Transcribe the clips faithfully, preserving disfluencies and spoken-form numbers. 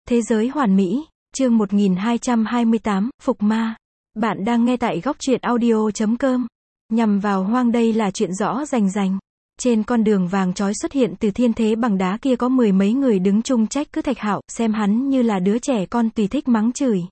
Thế giới hoàn mỹ, chương một nghìn hai trăm hai mươi tám, Phục Ma. Bạn đang nghe tại góc truyện audio chấm com. Nhằm vào hoang đây là chuyện rõ rành rành. Trên con đường vàng trói xuất hiện từ thiên thế bằng đá kia có mười mấy người đứng chung trách cứ Thạch Hạo, xem hắn như là đứa trẻ con tùy thích mắng chửi.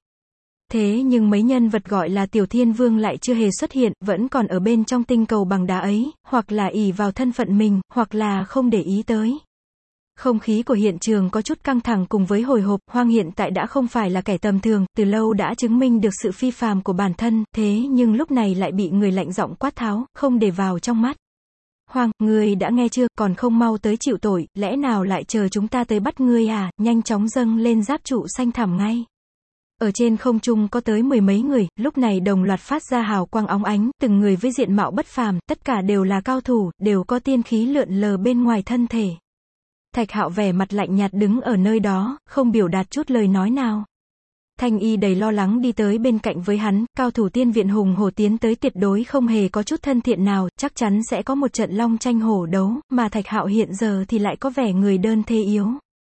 Thế nhưng mấy nhân vật gọi là Tiểu Thiên Vương lại chưa hề xuất hiện, vẫn còn ở bên trong tinh cầu bằng đá ấy, hoặc là ỷ vào thân phận mình, hoặc là không để ý tới. Không khí của hiện trường có chút căng thẳng cùng với hồi hộp, Hoang hiện tại đã không phải là kẻ tầm thường, từ lâu đã chứng minh được sự phi phàm của bản thân, thế nhưng lúc này lại bị người lạnh giọng quát tháo, không để vào trong mắt. Hoang, ngươi đã nghe chưa, còn không mau tới chịu tội, lẽ nào lại chờ chúng ta tới bắt ngươi à, nhanh chóng dâng lên giáp trụ xanh thẳm ngay. Ở trên không trung có tới mười mấy người, lúc này đồng loạt phát ra hào quang óng ánh, từng người với diện mạo bất phàm, tất cả đều là cao thủ, đều có tiên khí lượn lờ bên ngoài thân thể. Thạch Hạo vẻ mặt lạnh nhạt đứng ở nơi đó, không biểu đạt chút lời nói nào. Thanh Y đầy lo lắng đi tới bên cạnh với hắn, cao thủ tiên viện hùng hổ tiến tới tuyệt đối không hề có chút thân thiện nào, chắc chắn sẽ có một trận long tranh hổ đấu, mà Thạch Hạo hiện giờ thì lại có vẻ người đơn thê yếu.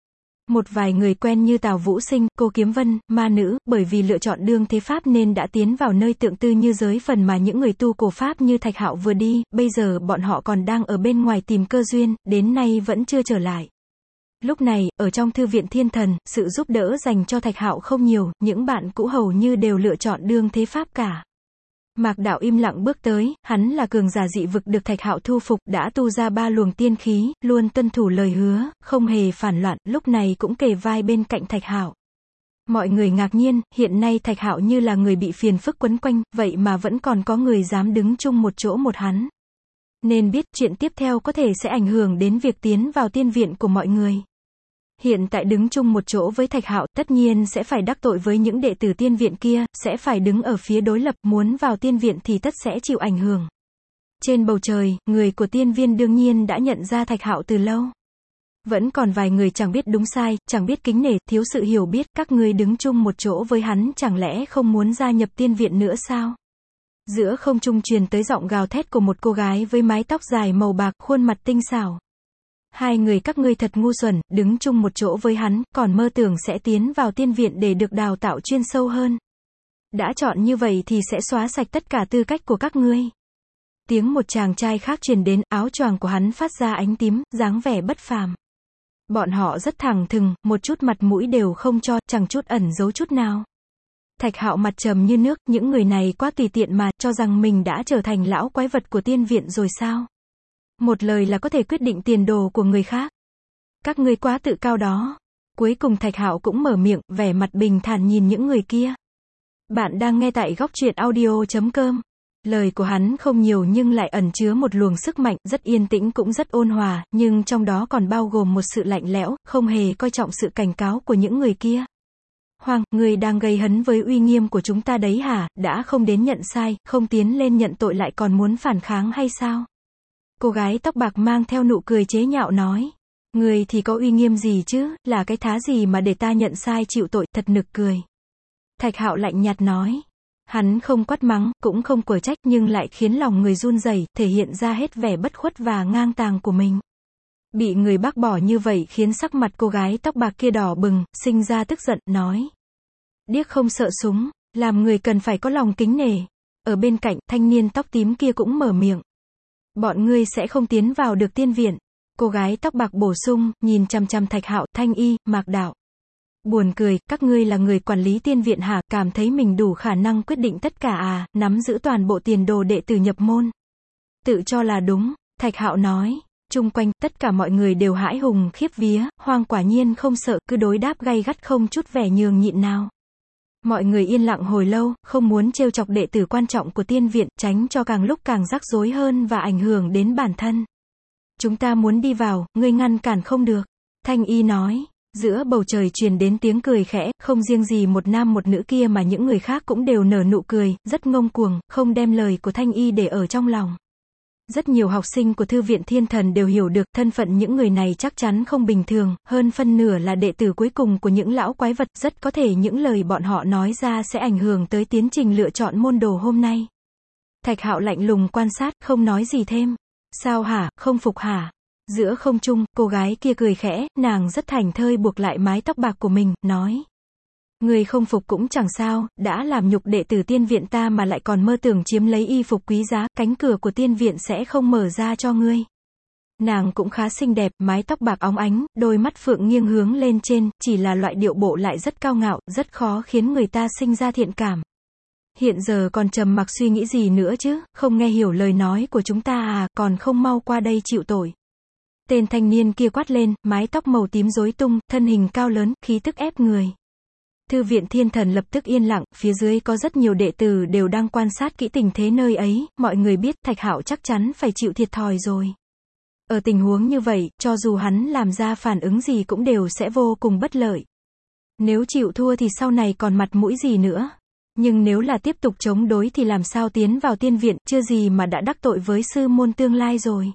Một vài người quen như Tào Vũ Sinh, Cô Kiếm Vân, Ma Nữ, bởi vì lựa chọn đương thế pháp nên đã tiến vào nơi tượng tư như giới phần mà những người tu cổ pháp như Thạch Hạo vừa đi, bây giờ bọn họ còn đang ở bên ngoài tìm cơ duyên, đến nay vẫn chưa trở lại. Lúc này, ở trong thư viện Thiên Thần, sự giúp đỡ dành cho Thạch Hạo không nhiều, những bạn cũ hầu như đều lựa chọn đương thế pháp cả. Mạc Đạo im lặng bước tới, hắn là cường giả dị vực được Thạch Hạo thu phục, đã tu ra ba luồng tiên khí, luôn tuân thủ lời hứa, không hề phản loạn, lúc này cũng kề vai bên cạnh Thạch Hạo. Mọi người ngạc nhiên, hiện nay Thạch Hạo như là người bị phiền phức quấn quanh, vậy mà vẫn còn có người dám đứng chung một chỗ một hắn. Nên biết chuyện tiếp theo có thể sẽ ảnh hưởng đến việc tiến vào tiên viện của mọi người. Hiện tại đứng chung một chỗ với Thạch Hạo, tất nhiên sẽ phải đắc tội với những đệ tử tiên viện kia, sẽ phải đứng ở phía đối lập, muốn vào tiên viện thì tất sẽ chịu ảnh hưởng. Trên bầu trời, người của tiên viên đương nhiên đã nhận ra Thạch Hạo từ lâu. Vẫn còn vài người chẳng biết đúng sai, chẳng biết kính nể, thiếu sự hiểu biết, các ngươi đứng chung một chỗ với hắn chẳng lẽ không muốn gia nhập tiên viện nữa sao? Giữa không trung truyền tới giọng gào thét của một cô gái với mái tóc dài màu bạc, khuôn mặt tinh xảo. Hai người các ngươi thật ngu xuẩn, đứng chung một chỗ với hắn, còn mơ tưởng sẽ tiến vào tiên viện để được đào tạo chuyên sâu hơn. Đã chọn như vậy thì sẽ xóa sạch tất cả tư cách của các ngươi. Tiếng một chàng trai khác truyền đến, áo choàng của hắn phát ra ánh tím, dáng vẻ bất phàm. Bọn họ rất thẳng thừng, một chút mặt mũi đều không cho, chẳng chút ẩn giấu chút nào. Thạch Hạo mặt trầm như nước, những người này quá tùy tiện mà, cho rằng mình đã trở thành lão quái vật của tiên viện rồi sao? Một lời là có thể quyết định tiền đồ của người khác. Các ngươi quá tự cao đó. Cuối cùng Thạch Hạo cũng mở miệng, vẻ mặt bình thản nhìn những người kia. Bạn đang nghe tại góc truyện audio chấm com. Lời của hắn không nhiều nhưng lại ẩn chứa một luồng sức mạnh, rất yên tĩnh cũng rất ôn hòa, nhưng trong đó còn bao gồm một sự lạnh lẽo, không hề coi trọng sự cảnh cáo của những người kia. Hoang, ngươi đang gây hấn với uy nghiêm của chúng ta đấy hả, đã không đến nhận sai, không tiến lên nhận tội lại còn muốn phản kháng hay sao? Cô gái tóc bạc mang theo nụ cười chế nhạo nói. Người thì có uy nghiêm gì chứ, là cái thá gì mà để ta nhận sai chịu tội, thật nực cười. Thạch Hạo lạnh nhạt nói. Hắn không quát mắng, cũng không quở trách nhưng lại khiến lòng người run rẩy, thể hiện ra hết vẻ bất khuất và ngang tàng của mình. Bị người bác bỏ như vậy khiến sắc mặt cô gái tóc bạc kia đỏ bừng, sinh ra tức giận, nói. Điếc không sợ súng, làm người cần phải có lòng kính nể. Ở bên cạnh, thanh niên tóc tím kia cũng mở miệng. Bọn ngươi sẽ không tiến vào được tiên viện. Cô gái tóc bạc bổ sung, nhìn chằm chằm Thạch Hạo, Thanh Y, Mạc Đạo. Buồn cười, các ngươi là người quản lý tiên viện hả, cảm thấy mình đủ khả năng quyết định tất cả à, nắm giữ toàn bộ tiền đồ đệ tử nhập môn. Tự cho là đúng, Thạch Hạo nói. Chung quanh, tất cả mọi người đều hãi hùng khiếp vía, Hoang quả nhiên không sợ, cứ đối đáp gay gắt không chút vẻ nhường nhịn nào. Mọi người yên lặng hồi lâu, không muốn trêu chọc đệ tử quan trọng của tiên viện, tránh cho càng lúc càng rắc rối hơn và ảnh hưởng đến bản thân. Chúng ta muốn đi vào, ngươi ngăn cản không được. Thanh Y nói. Giữa bầu trời truyền đến tiếng cười khẽ, không riêng gì một nam một nữ kia mà những người khác cũng đều nở nụ cười, rất ngông cuồng, không đem lời của Thanh Y để ở trong lòng. Rất nhiều học sinh của Thư viện Thiên Thần đều hiểu được thân phận những người này chắc chắn không bình thường, hơn phân nửa là đệ tử cuối cùng của những lão quái vật, rất có thể những lời bọn họ nói ra sẽ ảnh hưởng tới tiến trình lựa chọn môn đồ hôm nay. Thạch Hạo lạnh lùng quan sát, không nói gì thêm. Sao hả, không phục hả? Giữa không trung, cô gái kia cười khẽ, nàng rất thảnh thơi buộc lại mái tóc bạc của mình, nói. Ngươi không phục cũng chẳng sao, đã làm nhục đệ tử tiên viện ta mà lại còn mơ tưởng chiếm lấy y phục quý giá, cánh cửa của tiên viện sẽ không mở ra cho ngươi. Nàng cũng khá xinh đẹp, mái tóc bạc óng ánh, đôi mắt phượng nghiêng hướng lên trên, chỉ là loại điệu bộ lại rất cao ngạo, rất khó khiến người ta sinh ra thiện cảm. Hiện giờ còn trầm mặc suy nghĩ gì nữa chứ, không nghe hiểu lời nói của chúng ta à, còn không mau qua đây chịu tội. Tên thanh niên kia quát lên, mái tóc màu tím rối tung, thân hình cao lớn, khí tức ép người. Thư viện Thiên Thần lập tức yên lặng, phía dưới có rất nhiều đệ tử đều đang quan sát kỹ tình thế nơi ấy, mọi người biết Thạch Hạo chắc chắn phải chịu thiệt thòi rồi. Ở tình huống như vậy, cho dù hắn làm ra phản ứng gì cũng đều sẽ vô cùng bất lợi. Nếu chịu thua thì sau này còn mặt mũi gì nữa. Nhưng nếu là tiếp tục chống đối thì làm sao tiến vào tiên viện, chưa gì mà đã đắc tội với sư môn tương lai rồi.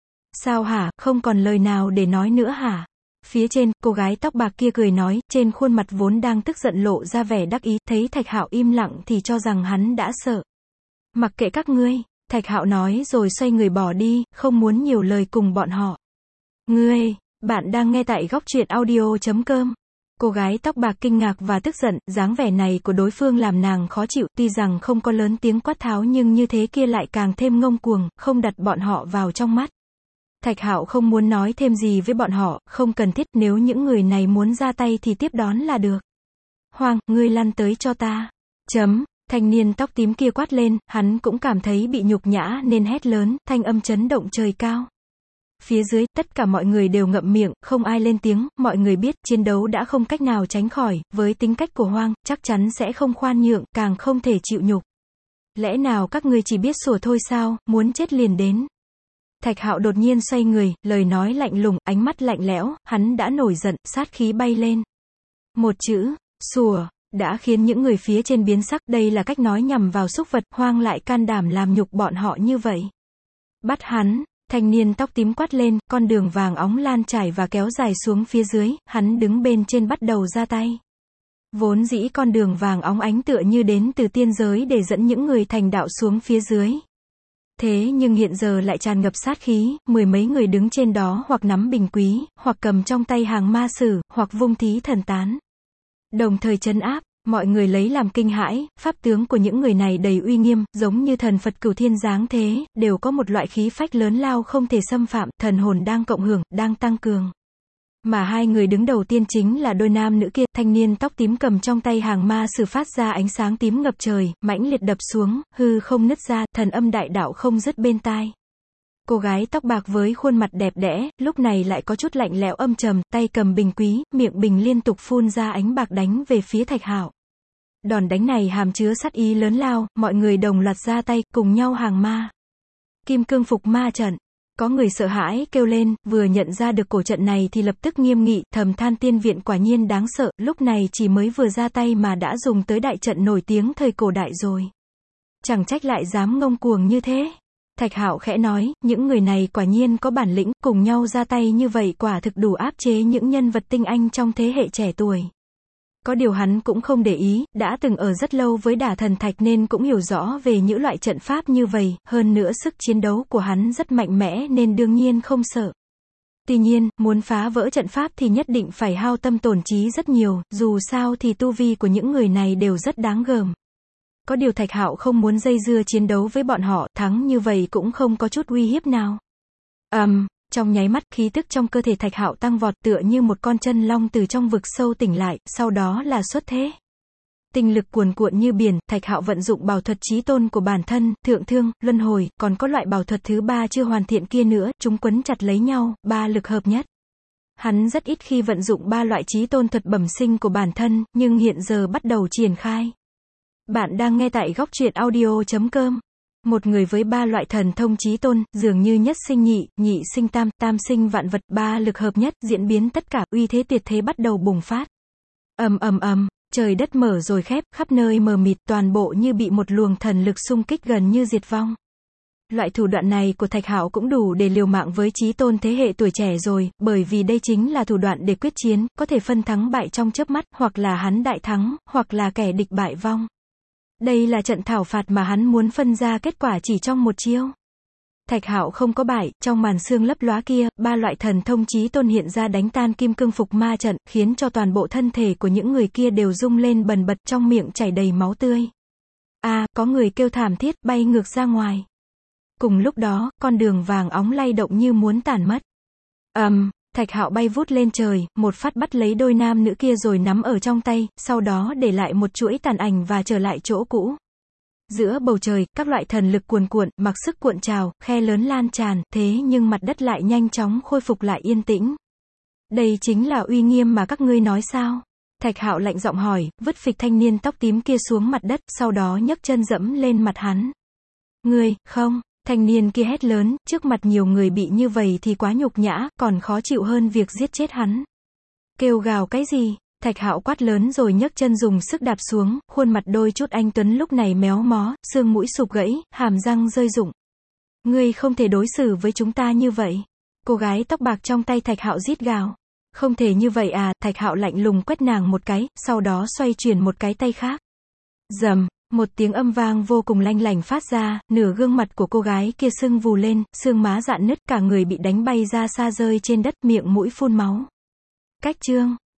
Sao hả, không còn lời nào để nói nữa hả? Phía trên, cô gái tóc bạc kia cười nói, trên khuôn mặt vốn đang tức giận lộ ra vẻ đắc ý, thấy Thạch Hạo im lặng thì cho rằng hắn đã sợ. Mặc kệ các ngươi, Thạch Hạo nói rồi xoay người bỏ đi, không muốn nhiều lời cùng bọn họ. Ngươi, bạn đang nghe tại góc truyện audio chấm com. Cô gái tóc bạc kinh ngạc và tức giận, dáng vẻ này của đối phương làm nàng khó chịu, tuy rằng không có lớn tiếng quát tháo nhưng như thế kia lại càng thêm ngông cuồng, không đặt bọn họ vào trong mắt. Thạch Hạo không muốn nói thêm gì với bọn họ, không cần thiết, nếu những người này muốn ra tay thì tiếp đón là được. Hoàng, ngươi lăn tới cho ta. Chấm, thanh niên tóc tím kia quát lên, hắn cũng cảm thấy bị nhục nhã nên hét lớn, thanh âm chấn động trời cao. Phía dưới, tất cả mọi người đều ngậm miệng, không ai lên tiếng, mọi người biết, chiến đấu đã không cách nào tránh khỏi, với tính cách của Hoang, chắc chắn sẽ không khoan nhượng, càng không thể chịu nhục. Lẽ nào các ngươi chỉ biết sủa thôi sao, muốn chết liền đến. Thạch Hạo đột nhiên xoay người, lời nói lạnh lùng, ánh mắt lạnh lẽo, hắn đã nổi giận, sát khí bay lên. Một chữ, sủa, đã khiến những người phía trên biến sắc, đây là cách nói nhằm vào súc vật, Hoang lại can đảm làm nhục bọn họ như vậy. Bắt hắn, thanh niên tóc tím quát lên, con đường vàng óng lan trải và kéo dài xuống phía dưới, hắn đứng bên trên bắt đầu ra tay. Vốn dĩ con đường vàng óng ánh tựa như đến từ tiên giới để dẫn những người thành đạo xuống phía dưới. Thế nhưng hiện giờ lại tràn ngập sát khí, mười mấy người đứng trên đó hoặc nắm bình quý, hoặc cầm trong tay hàng ma sử, hoặc vung thí thần tán. Đồng thời trấn áp, mọi người lấy làm kinh hãi, pháp tướng của những người này đầy uy nghiêm, giống như thần Phật Cửu Thiên giáng thế, đều có một loại khí phách lớn lao không thể xâm phạm, thần hồn đang cộng hưởng, đang tăng cường. Mà hai người đứng đầu tiên chính là đôi nam nữ kia, thanh niên tóc tím cầm trong tay hàng ma sử phát ra ánh sáng tím ngập trời, mãnh liệt đập xuống, hư không nứt ra, thần âm đại đạo không dứt bên tai. Cô gái tóc bạc với khuôn mặt đẹp đẽ, lúc này lại có chút lạnh lẽo âm trầm, tay cầm bình quý, miệng bình liên tục phun ra ánh bạc đánh về phía Thạch Hạo. Đòn đánh này hàm chứa sát ý lớn lao, mọi người đồng loạt ra tay, cùng nhau hàng ma. Kim cương phục ma trận. Có người sợ hãi kêu lên, vừa nhận ra được cổ trận này thì lập tức nghiêm nghị, thầm than tiên viện quả nhiên đáng sợ, lúc này chỉ mới vừa ra tay mà đã dùng tới đại trận nổi tiếng thời cổ đại rồi. Chẳng trách lại dám ngông cuồng như thế. Thạch Hạo khẽ nói, những người này quả nhiên có bản lĩnh, cùng nhau ra tay như vậy quả thực đủ áp chế những nhân vật tinh anh trong thế hệ trẻ tuổi. Có điều hắn cũng không để ý, đã từng ở rất lâu với Đả Thần Thạch nên cũng hiểu rõ về những loại trận pháp như vậy, hơn nữa sức chiến đấu của hắn rất mạnh mẽ nên đương nhiên không sợ. Tuy nhiên, muốn phá vỡ trận pháp thì nhất định phải hao tâm tổn trí rất nhiều, dù sao thì tu vi của những người này đều rất đáng gờm. Có điều Thạch Hạo không muốn dây dưa chiến đấu với bọn họ, thắng như vậy cũng không có chút uy hiếp nào. Ầm, um, trong nháy mắt khí tức trong cơ thể Thạch Hạo tăng vọt tựa như một con chân long từ trong vực sâu tỉnh lại, sau đó là xuất thế. Tinh lực cuồn cuộn như biển, Thạch Hạo vận dụng bảo thuật chí tôn của bản thân, thượng thương, luân hồi, còn có loại bảo thuật thứ ba chưa hoàn thiện kia nữa, chúng quấn chặt lấy nhau, ba lực hợp nhất. Hắn rất ít khi vận dụng ba loại chí tôn thuật bẩm sinh của bản thân, nhưng hiện giờ bắt đầu triển khai. Bạn đang nghe tại góc truyện audio chấm com. Một người với ba loại thần thông chí tôn, dường như nhất sinh nhị, nhị sinh tam, tam sinh vạn vật, ba lực hợp nhất, diễn biến tất cả, uy thế tuyệt thế bắt đầu bùng phát. Ầm ầm ầm, trời đất mở rồi khép, khắp nơi mờ mịt, toàn bộ như bị một luồng thần lực xung kích gần như diệt vong. Loại thủ đoạn này của Thạch Hạo cũng đủ để liều mạng với chí tôn thế hệ tuổi trẻ rồi, bởi vì đây chính là thủ đoạn để quyết chiến, có thể phân thắng bại trong chớp mắt, hoặc là hắn đại thắng, hoặc là kẻ địch bại vong. Đây là trận thảo phạt mà hắn muốn phân ra kết quả chỉ trong một chiêu. Thạch Hạo không có bại, trong màn sương lấp lóa kia, ba loại thần thông chí tôn hiện ra đánh tan kim cương phục ma trận, khiến cho toàn bộ thân thể của những người kia đều rung lên bần bật, trong miệng chảy đầy máu tươi. A, à, có người kêu thảm thiết, bay ngược ra ngoài. Cùng lúc đó, con đường vàng óng lay động như muốn tản mất. Ầm, um, Thạch Hạo bay vút lên trời, một phát bắt lấy đôi nam nữ kia rồi nắm ở trong tay, sau đó để lại một chuỗi tàn ảnh và trở lại chỗ cũ. Giữa bầu trời, các loại thần lực cuồn cuộn, mặc sức cuộn trào, khe lớn lan tràn, thế nhưng mặt đất lại nhanh chóng khôi phục lại yên tĩnh. Đây chính là uy nghiêm mà các ngươi nói sao? Thạch Hạo lạnh giọng hỏi, vứt phịch thanh niên tóc tím kia xuống mặt đất, sau đó nhấc chân dẫm lên mặt hắn. Ngươi, không, thanh niên kia hét lớn, trước mặt nhiều người bị như vậy thì quá nhục nhã, còn khó chịu hơn việc giết chết hắn. Kêu gào cái gì? Thạch Hạo quát lớn rồi nhấc chân dùng sức đạp xuống, khuôn mặt đôi chút anh tuấn lúc này méo mó, xương mũi sụp gãy, hàm răng rơi rụng. Ngươi không thể đối xử với chúng ta như vậy. Cô gái tóc bạc trong tay Thạch Hạo rít gào. Không thể như vậy à, Thạch Hạo lạnh lùng quét nàng một cái, sau đó xoay chuyển một cái tay khác. Rầm, một tiếng âm vang vô cùng lanh lảnh phát ra, nửa gương mặt của cô gái kia sưng vù lên, xương má rạn nứt, cả người bị đánh bay ra xa rơi trên đất, miệng mũi phun máu. Cách chương